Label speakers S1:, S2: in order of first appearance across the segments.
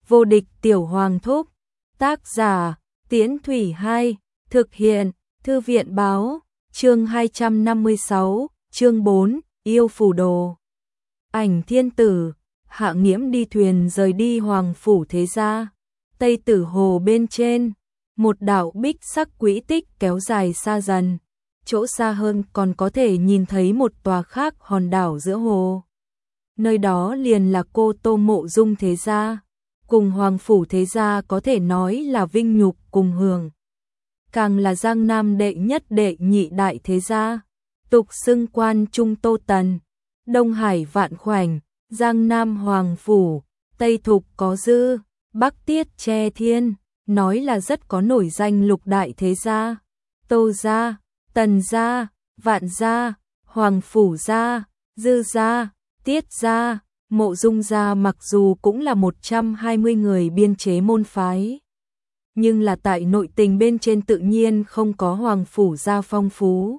S1: Vô địch tiểu hoàng thúc. Tác giả, Tiễn Thủy 2, thực hiện, Thư viện báo, chương 256, chương 4, yêu phù đồ. Ảnh thiên tử, Hạ Nghiễm đi thuyền rời đi hoàng phủ thế gia. Tây Tử Hồ bên trên, một đạo bích sắc quỹ tích kéo dài xa dần. Chỗ xa hơn còn có thể nhìn thấy một tòa khác hòn đảo giữa hồ. Nơi đó liền là Cô Tô Mộ Dung thế gia, cùng hoàng phủ thế gia có thể nói là vinh nhục cùng hưởng. Càng là Giang Nam đệ nhất đệ nhị đại thế gia, tục xưng quan trung Tô Tần, Đông Hải Vạn Khoảnh, Giang Nam Hoàng Phủ, Tây Thục có Dư, Bắc Tiết Che Thiên, nói là rất có nổi danh lục đại thế gia, Tô gia, Tần gia, Vạn gia, Hoàng Phủ gia, Dư gia, Tiết gia, Mộ Dung gia mặc dù cũng là 120 người biên chế môn phái, nhưng là tại nội tình bên trên tự nhiên không có Hoàng Phủ gia phong phú.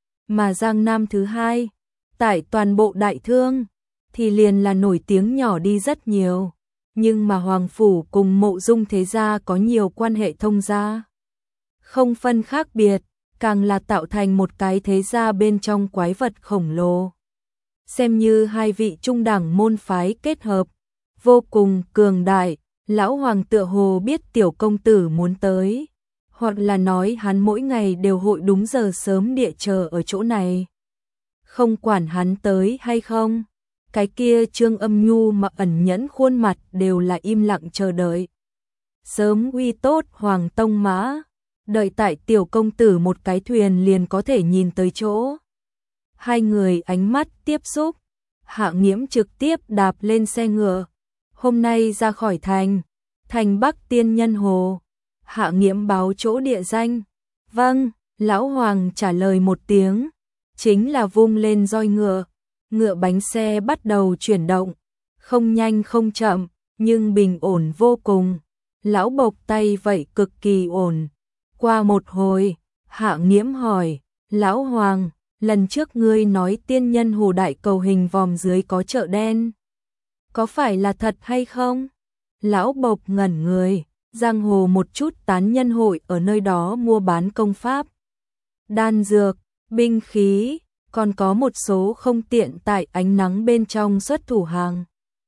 S1: Mà Giang Nam thứ hai, tại toàn bộ đại thương, thì liền là nổi tiếng nhỏ đi rất nhiều. Nhưng mà Hoàng Phủ cùng Mộ Dung thế gia có nhiều quan hệ thông gia. Không phân khác biệt, càng là tạo thành một cái thế gia bên trong quái vật khổng lồ. Xem như hai vị trung đẳng môn phái kết hợp, vô cùng cường đại. Lão Hoàng tựa hồ biết tiểu công tử muốn tới, hoặc là nói hắn mỗi ngày đều hội đúng giờ sớm địa chờ ở chỗ này. Không quản hắn tới hay không, cái kia Trương Âm Nhu mà ẩn nhẫn khuôn mặt đều là im lặng chờ đợi. Sớm uy tốt Hoàng Tông Mã, đợi tại tiểu công tử một cái thuyền liền có thể nhìn tới chỗ. Hai người ánh mắt tiếp xúc, Hạ Nghiễm trực tiếp đạp lên xe ngựa. Hôm nay ra khỏi thành Bắc Tiên Nhân Hồ. Hạ Nghiễm báo chỗ địa danh. Vâng, Lão Hoàng trả lời một tiếng, chính là vung lên roi ngựa. Ngựa bánh xe bắt đầu chuyển động, không nhanh không chậm, nhưng bình ổn vô cùng. Lão Bộc tay vậy cực kỳ ổn. Qua một hồi, Hạ Nghiễm hỏi, Lão Hoàng, lần trước ngươi nói Tiên Nhân Hồ đại cầu hình vòm dưới có chợ đen, có phải là thật hay không? Lão Bộc ngẩn người, giang hồ một chút tán nhân hội ở nơi đó mua bán công pháp, đan dược, binh khí, còn có một số không tiện tại ánh nắng bên trong xuất thủ hàng.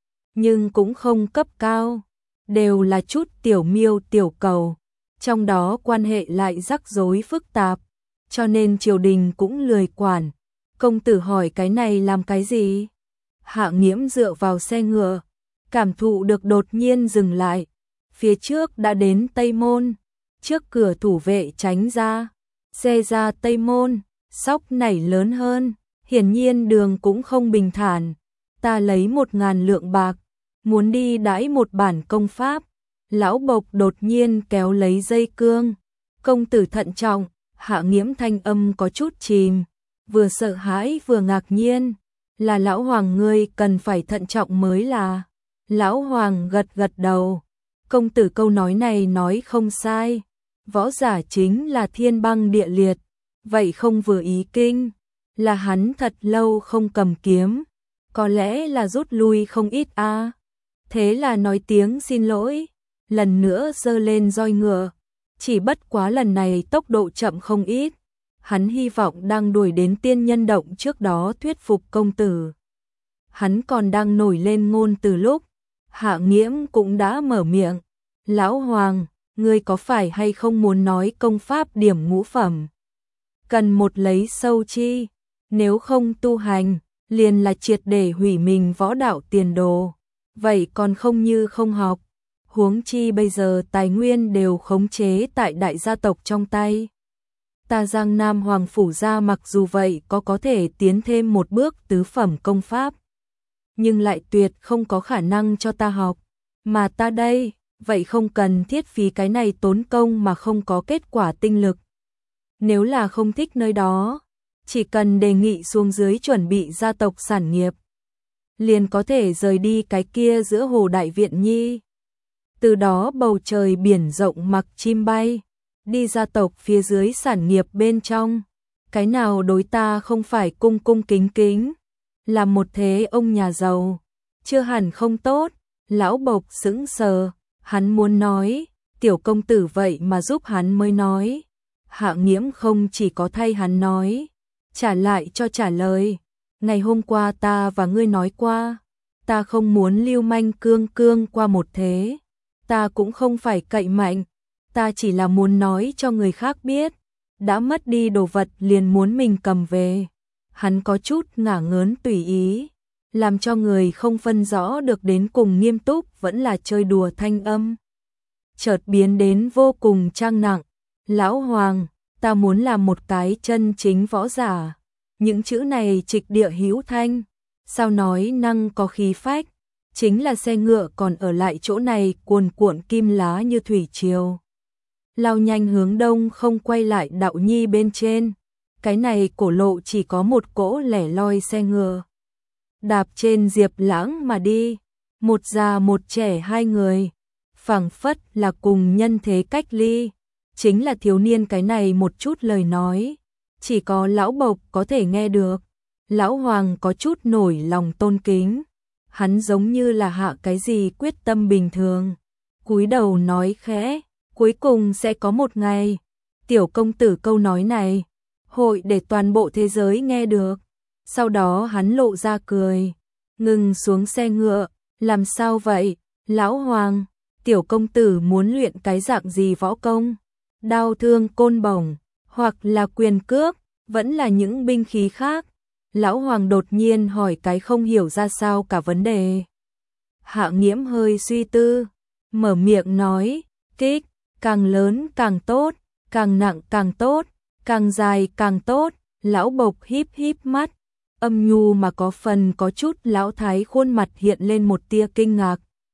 S1: Nhưng cũng không cấp cao, đều là chút tiểu miêu tiểu cầu, trong đó quan hệ lại rắc rối phức tạp, cho nên triều đình cũng lười quản. Công tử hỏi cái này làm cái gì? Hạ Nghiễm dựa vào xe ngựa, cảm thụ được đột nhiên dừng lại. Phía trước đã đến Tây Môn, trước cửa thủ vệ tránh ra, xe ra Tây Môn, sóc nảy lớn hơn, hiển nhiên đường cũng không bình thản. Ta lấy 1.000 lượng bạc, muốn đi đãi một bản công pháp. Lão Bộc đột nhiên kéo lấy dây cương. Công tử thận trọng. Hạ Nghiễm thanh âm có chút chìm, vừa sợ hãi vừa ngạc nhiên. Là Lão Hoàng ngươi cần phải thận trọng mới là. Lão Hoàng gật gật đầu. Công tử câu nói này nói không sai. Võ giả chính là thiên băng địa liệt. Vậy không vừa ý kinh, là hắn thật lâu không cầm kiếm, có lẽ là rút lui không ít a. Thế là nói tiếng xin lỗi, lần nữa giơ lên roi ngựa, chỉ bất quá lần này tốc độ chậm không ít. Hắn hy vọng đang đuổi đến Tiên Nhân Động trước đó thuyết phục công tử. Hắn còn đang nổi lên ngôn từ lúc, Hạ Nghiễm cũng đã mở miệng. Lão Hoàng, ngươi có phải hay không muốn nói công pháp điểm ngũ phẩm? Cần một lấy sâu chi, nếu không tu hành, liền là triệt để hủy mình võ đạo tiền đồ, vậy còn không như không học. Huống chi bây giờ tài nguyên đều khống chế tại đại gia tộc trong tay. Ta Giang Nam Hoàng Phủ gia mặc dù vậy có thể tiến thêm một bước tứ phẩm công pháp, nhưng lại tuyệt không có khả năng cho ta học, mà ta đây, vậy không cần thiết phí cái này tốn công mà không có kết quả tinh lực. Nếu là không thích nơi đó, chỉ cần đề nghị xuống dưới chuẩn bị gia tộc sản nghiệp, liền có thể rời đi cái kia giữa hồ đại viện nhi. Từ đó bầu trời biển rộng mặc chim bay, đi gia tộc phía dưới sản nghiệp bên trong. Cái nào đối ta không phải cung cung kính kính, là một thế ông nhà giàu, chưa hẳn không tốt. Lão Bộc sững sờ, Hắn muốn nói, tiểu công tử vậy mà giúp hắn mới nói. Hạ Nghiễm không chỉ có thay hắn nói, trả lại cho trả lời. Ngày hôm qua ta và ngươi nói qua, ta không muốn lưu manh cương cương qua một thế. Ta cũng không phải cậy mạnh, ta chỉ là muốn nói cho người khác biết, đã mất đi đồ vật liền muốn mình cầm về. Hắn có chút ngả ngớn tùy ý, làm cho người không phân rõ được đến cùng nghiêm túc vẫn là chơi đùa thanh âm. Chợt biến đến vô cùng trang nặng, lão Hoàng, ta muốn làm một cái chân chính võ giả. Những chữ này trịch địa hữu thanh, sao nói năng có khí phách, chính là xe ngựa còn ở lại chỗ này cuồn cuộn kim lá như thủy triều. Lao nhanh hướng đông không quay lại đạo nhi bên trên, cái này cổ lộ chỉ có một cỗ lẻ loi xe ngựa. Đạp trên Diệp Lãng mà đi, một già một trẻ hai người, phảng phất là cùng nhân thế cách ly, chính là thiếu niên cái này một chút lời nói, chỉ có lão Bộc có thể nghe được. Lão Hoàng có chút nổi lòng tôn kính, hắn giống như là hạ cái gì quyết tâm bình thường, cúi đầu nói khẽ, cuối cùng sẽ có một ngày, tiểu công tử câu nói này, hội để toàn bộ thế giới nghe được. Sau đó hắn lộ ra cười, ngừng xuống xe ngựa, làm sao vậy, lão Hoàng, tiểu công tử muốn luyện cái dạng gì võ công, đao thương côn bổng, hoặc là quyền cước, vẫn là những binh khí khác. Lão Hoàng đột nhiên hỏi cái không hiểu ra sao cả vấn đề. Hạ Nghiễm hơi suy tư, mở miệng nói, kích, càng lớn càng tốt, càng nặng càng tốt, càng dài càng tốt. Lão Bộc híp híp mắt, âm nhu mà có phần có chút lão thái khuôn mặt hiện lên một tia kinh ngạc.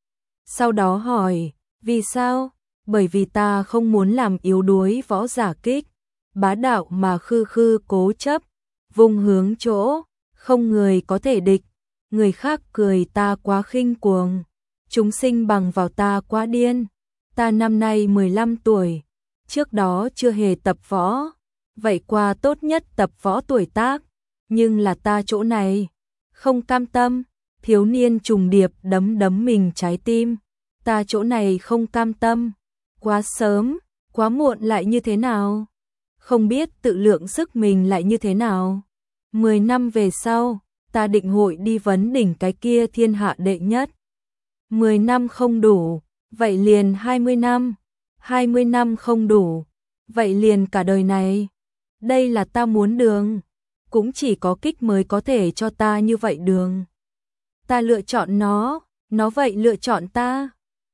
S1: Sau đó hỏi, vì sao? Bởi vì ta không muốn làm yếu đuối võ giả kích, bá đạo mà khư khư cố chấp, vùng hướng chỗ, không người có thể địch, người khác cười ta quá khinh cuồng, chúng sinh bằng vào ta quá điên. Ta năm nay 15 tuổi, trước đó chưa hề tập võ, vậy qua tốt nhất tập võ tuổi tác, nhưng là ta chỗ này, không cam tâm, thiếu niên trùng điệp đấm đấm mình trái tim, ta chỗ này không cam tâm, quá sớm, quá muộn lại như thế nào? Không biết tự lượng sức mình lại như thế nào? 10 năm về sau, ta định hội đi vấn đỉnh cái kia thiên hạ đệ nhất. 10 năm không đủ, vậy liền 20 năm. 20 năm không đủ, vậy liền cả đời này. Đây là ta muốn đường, cũng chỉ có kích mới có thể cho ta như vậy đường. Ta lựa chọn nó vậy lựa chọn ta.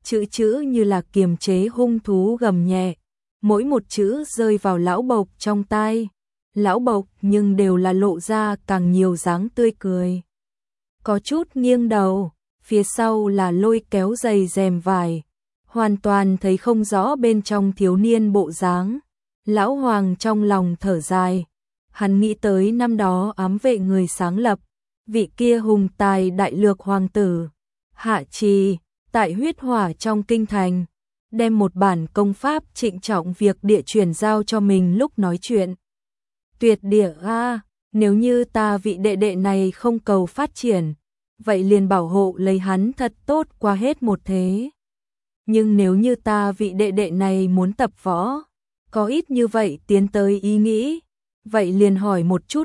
S1: Chữ như là kiềm chế hung thú gầm nhẹ, mỗi một chữ rơi vào lão Bộc trong tai. Lão Bộc nhưng đều là lộ ra càng nhiều dáng tươi cười. Có chút nghiêng đầu, phía sau là lôi kéo dày rèm vải, hoàn toàn thấy không rõ bên trong thiếu niên bộ dáng. Lão Hoàng trong lòng thở dài, hắn nghĩ tới năm đó ám vệ người sáng lập, vị kia hùng tài đại lược hoàng tử, Hạ Trì, tại huyết hỏa trong kinh thành, đem một bản công pháp trịnh trọng việc địa truyền giao cho mình lúc nói chuyện. Tuyệt địa a, nếu như ta vị đệ đệ này không cầu phát triển, vậy liền bảo hộ lấy hắn thật tốt qua hết một thế. Nhưng nếu như ta vị đệ đệ này muốn tập võ, có ít như vậy tiến tới ý nghĩ, vậy liền hỏi một chút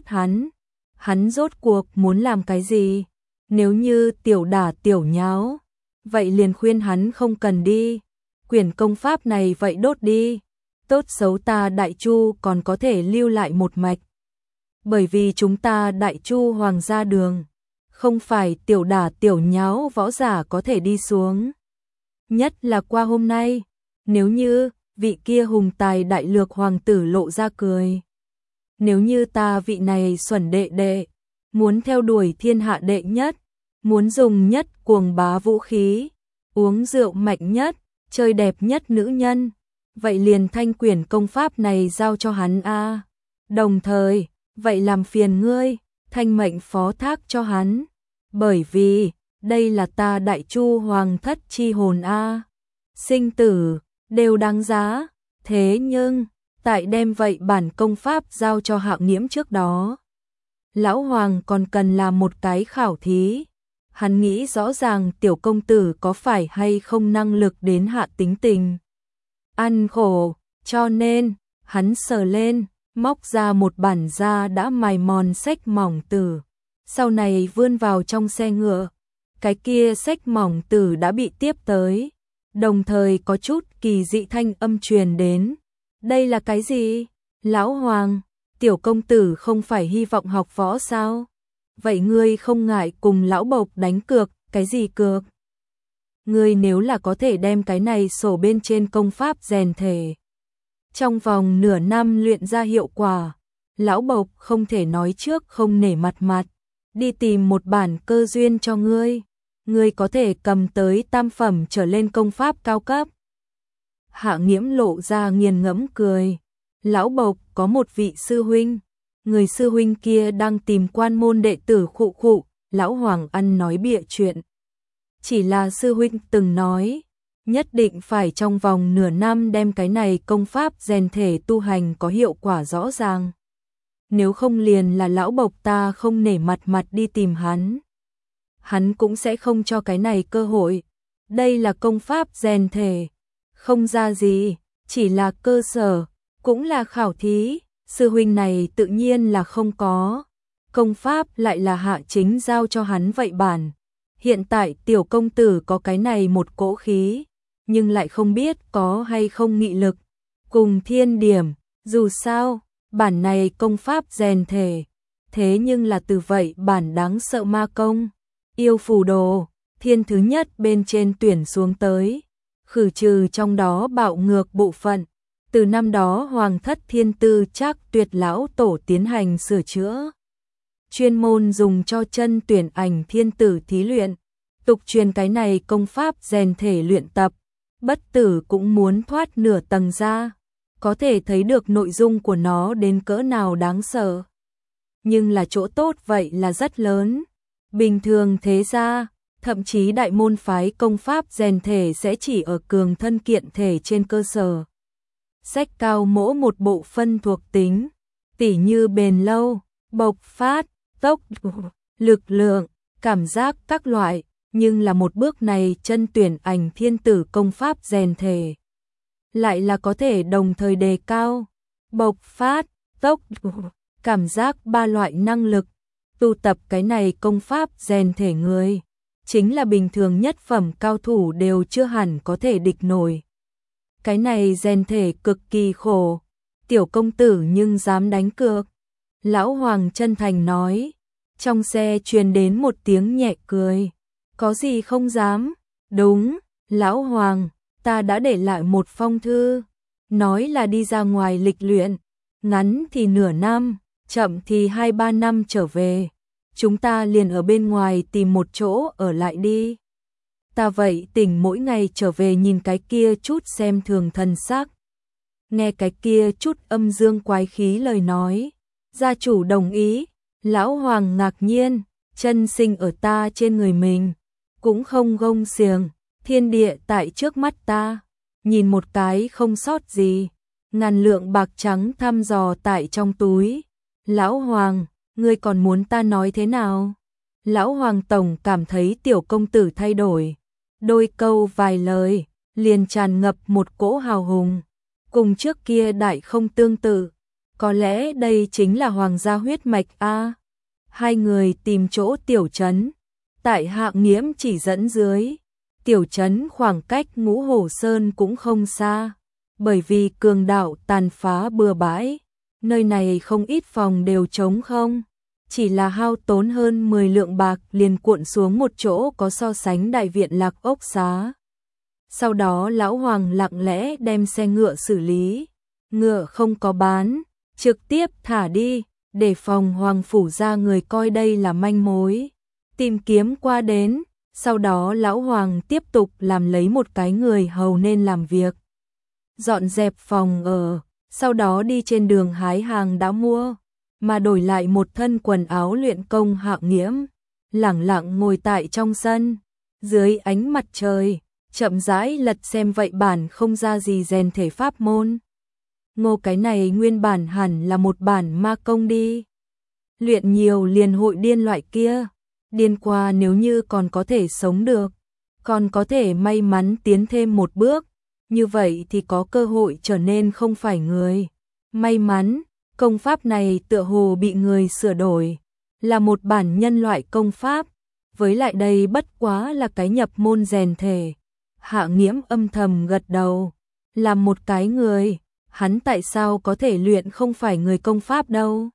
S1: hắn rốt cuộc muốn làm cái gì? Nếu như tiểu đả tiểu nháo, vậy liền khuyên hắn không cần đi, quyển công pháp này vậy đốt đi, tốt xấu ta Đại Chu còn có thể lưu lại một mạch. Bởi vì chúng ta Đại Chu hoàng gia đường, không phải tiểu đả tiểu nháo võ giả có thể đi xuống. Nhất là qua hôm nay, nếu như vị kia hùng tài đại lược hoàng tử lộ ra cười. Nếu như ta vị này xuẩn đệ đệ, muốn theo đuổi thiên hạ đệ nhất, muốn dùng nhất cuồng bá vũ khí, uống rượu mạnh nhất, chơi đẹp nhất nữ nhân, vậy liền thanh quyển công pháp này giao cho hắn a. Đồng thời, vậy làm phiền ngươi, thanh mệnh phó thác cho hắn, bởi vì đây là ta Đại Chu hoàng thất chi hồn a. Sinh tử đều đáng giá, thế nhưng tại đem vậy bản công pháp giao cho Hạ Nghiễm trước đó, lão Hoàng còn cần làm một cái khảo thí. Hắn nghĩ rõ ràng tiểu công tử có phải hay không năng lực đến hạ tính tình. Ăn khổ, cho nên, hắn sờ lên, móc ra một bản da đã mài mòn sách mỏng tử. Sau này vươn vào trong xe ngựa, cái kia sách mỏng tử đã bị tiếp tới. Đồng thời có chút kỳ dị thanh âm truyền đến. Đây là cái gì? Lão Hoàng, tiểu công tử không phải hy vọng học võ sao? Vậy ngươi không ngại cùng lão bộc đánh cược, cái gì cược? Ngươi nếu là có thể đem cái này sổ bên trên công pháp rèn thể. Trong vòng nửa năm luyện ra hiệu quả, lão bộc không thể nói trước không nể mặt, đi tìm một bản cơ duyên cho ngươi. Ngươi có thể cầm tới tam phẩm trở lên công pháp cao cấp. Hạ Nghiễm lộ ra nghiền ngẫm cười. Lão bộc có một vị sư huynh. Người sư huynh kia đang tìm quan môn đệ tử khụ khụ. Lão Hoàng ăn nói bịa chuyện. Chỉ là sư huynh từng nói, nhất định phải trong vòng nửa năm đem cái này công pháp rèn thể tu hành có hiệu quả rõ ràng. Nếu không liền là lão bộc ta không nể mặt đi tìm hắn. Hắn cũng sẽ không cho cái này cơ hội. Đây là công pháp rèn thể, không ra gì, chỉ là cơ sở, cũng là khảo thí, sư huynh này tự nhiên là không có. Công pháp lại là Hạ Chính giao cho hắn vậy bản. Hiện tại tiểu công tử có cái này một cỗ khí, nhưng lại không biết có hay không nghị lực. Cùng thiên điểm, dù sao, bản này công pháp rèn thể, thế nhưng là từ vậy bản đáng sợ ma công. Yêu phù đồ, thiên thứ nhất bên trên tuyển xuống tới, khử trừ trong đó bạo ngược bộ phận. Từ năm đó Hoàng thất Thiên Tư Trác Tuyệt lão tổ tiến hành sửa chữa. Chuyên môn dùng cho chân tuyển ảnh thiên tử thí luyện. Tục truyền cái này công pháp rèn thể luyện tập, bất tử cũng muốn thoát nửa tầng ra. Có thể thấy được nội dung của nó đến cỡ nào đáng sợ. Nhưng là chỗ tốt vậy là rất lớn. Bình thường thế gia, thậm chí đại môn phái công pháp rèn thể sẽ chỉ ở cường thân kiện thể trên cơ sở. Sách cao mỗi một bộ phân thuộc tính, tỉ như bền lâu, bộc phát, tốc, lực lượng, cảm giác các loại, nhưng là một bước này chân tuyển ảnh thiên tử công pháp rèn thể. Lại là có thể đồng thời đề cao, bộc phát, tốc, cảm giác ba loại năng lực. Tu tập cái này công pháp rèn thể người, chính là bình thường nhất phẩm cao thủ đều chưa hẳn có thể địch nổi. Cái này rèn thể cực kỳ khổ, tiểu công tử nhưng dám đánh cược. Lão Hoàng chân thành nói, trong xe truyền đến một tiếng nhẹ cười. Có gì không dám? Đúng, Lão Hoàng, ta đã để lại một phong thư, nói là đi ra ngoài lịch luyện, ngắn thì nửa năm, chậm thì 2-3 năm trở về. Chúng ta liền ở bên ngoài tìm một chỗ ở lại đi. Ta vậy tỉnh mỗi ngày trở về nhìn cái kia chút xem thường thần sắc. Nghe cái kia chút âm dương quái khí lời nói. Gia chủ đồng ý. Lão Hoàng ngạc nhiên, chân sinh ở ta trên người mình. Cũng không gông xiềng, thiên địa tại trước mắt ta. Nhìn một cái không sót gì. Ngàn lượng bạc trắng thăm dò tại trong túi. Lão Hoàng, ngươi còn muốn ta nói thế nào? Lão Hoàng tổng cảm thấy tiểu công tử thay đổi. Đôi câu vài lời, liền tràn ngập một cỗ hào hùng. Cùng trước kia đại không tương tự. Có lẽ đây chính là hoàng gia huyết mạch a. Hai người tìm chỗ tiểu trấn. Tại Hạ Nghiễm chỉ dẫn dưới. Tiểu trấn khoảng cách Ngũ Hổ Sơn cũng không xa. Bởi vì cường đạo tàn phá bừa bãi. Nơi này không ít phòng đều trống không. Chỉ là hao tốn hơn 10 lượng bạc liền cuộn xuống một chỗ có so sánh đại viện Lạc Ốc Xá. Sau đó Lão Hoàng lặng lẽ đem xe ngựa xử lý. Ngựa không có bán, trực tiếp thả đi, để phòng Hoàng phủ ra người coi đây là manh mối. Tìm kiếm qua đến, sau đó Lão Hoàng tiếp tục làm lấy một cái người hầu nên làm việc. Dọn dẹp phòng ở, sau đó đi trên đường hái hàng đã mua. Mà đổi lại một thân quần áo luyện công Hạ Nghiễm, lẳng lặng ngồi tại trong sân, dưới ánh mặt trời, chậm rãi lật xem vậy bản không ra gì rèn thể pháp môn. Ngô cái này nguyên bản hẳn là một bản ma công đi. Luyện nhiều liền hội điên loại kia, điên qua nếu như còn có thể sống được, còn có thể may mắn tiến thêm một bước, như vậy thì có cơ hội trở nên không phải người. May mắn, công pháp này tựa hồ bị người sửa đổi, là một bản nhân loại công pháp, với lại đây bất quá là cái nhập môn rèn thể. Hạ Nghiễm âm thầm gật đầu, là một cái người, hắn tại sao có thể luyện không phải người công pháp đâu?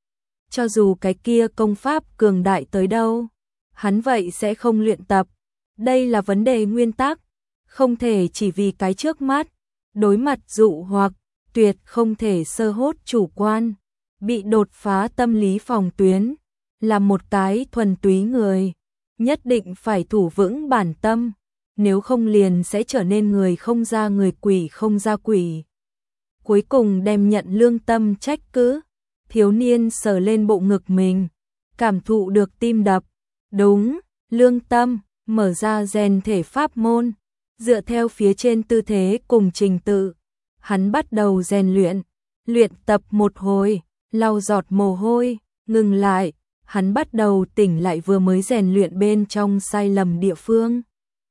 S1: Cho dù cái kia công pháp cường đại tới đâu, hắn vậy sẽ không luyện tập. Đây là vấn đề nguyên tắc, không thể chỉ vì cái trước mắt, đối mặt dụ hoặc, tuyệt không thể sơ hốt chủ quan, bị đột phá tâm lý phòng tuyến, là một cái thuần túy người, nhất định phải thủ vững bản tâm, nếu không liền sẽ trở nên người không ra người quỷ không ra quỷ. Cuối cùng đem nhận lương tâm trách cứ, thiếu niên sờ lên bộ ngực mình, cảm thụ được tim đập, đúng, lương tâm, mở ra rèn thể pháp môn, dựa theo phía trên tư thế cùng trình tự, hắn bắt đầu rèn luyện tập một hồi, lau giọt mồ hôi, ngừng lại, hắn bắt đầu tỉnh lại vừa mới rèn luyện bên trong sai lầm địa phương.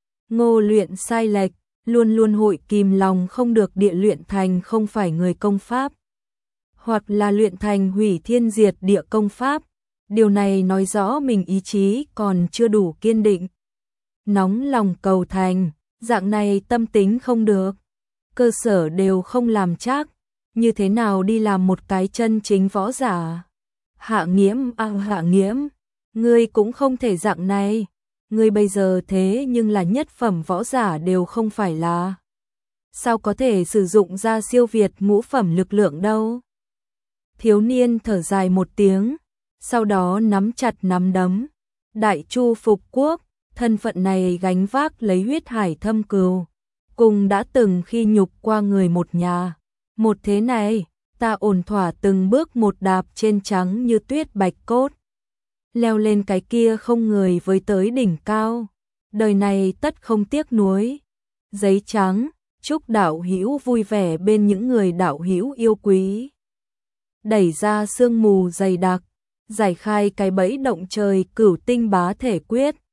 S1: Ngô luyện sai lệch, luôn luôn hội kìm lòng không được địa luyện thành không phải người công pháp, hoặc là luyện thành hủy thiên diệt địa công pháp, điều này nói rõ mình ý chí còn chưa đủ kiên định. Nóng lòng cầu thành, dạng này tâm tính không được, cơ sở đều không làm chắc, như thế nào đi làm một cái chân chính võ giả. Hạ Nghiễm, Hạ Nghiễm, ngươi cũng không thể dạng này, ngươi bây giờ thế nhưng là nhất phẩm võ giả đều không phải là. Sao có thể sử dụng ra siêu việt ngũ phẩm lực lượng đâu? Thiếu niên thở dài một tiếng, sau đó nắm chặt nắm đấm. Đại Chu phục quốc, thân phận này gánh vác lấy huyết hải thâm cừu, cùng đã từng khi nhục qua người một nhà. Một thế này, ta ổn thỏa từng bước một đạp trên trắng như tuyết bạch cốt, leo lên cái kia không người với tới đỉnh cao, đời này tất không tiếc nuối. Giấy trắng, chúc đạo hữu vui vẻ bên những người đạo hữu yêu quý. Đẩy ra sương mù dày đặc, giải khai cái bẫy động trời cửu tinh bá thể quyết.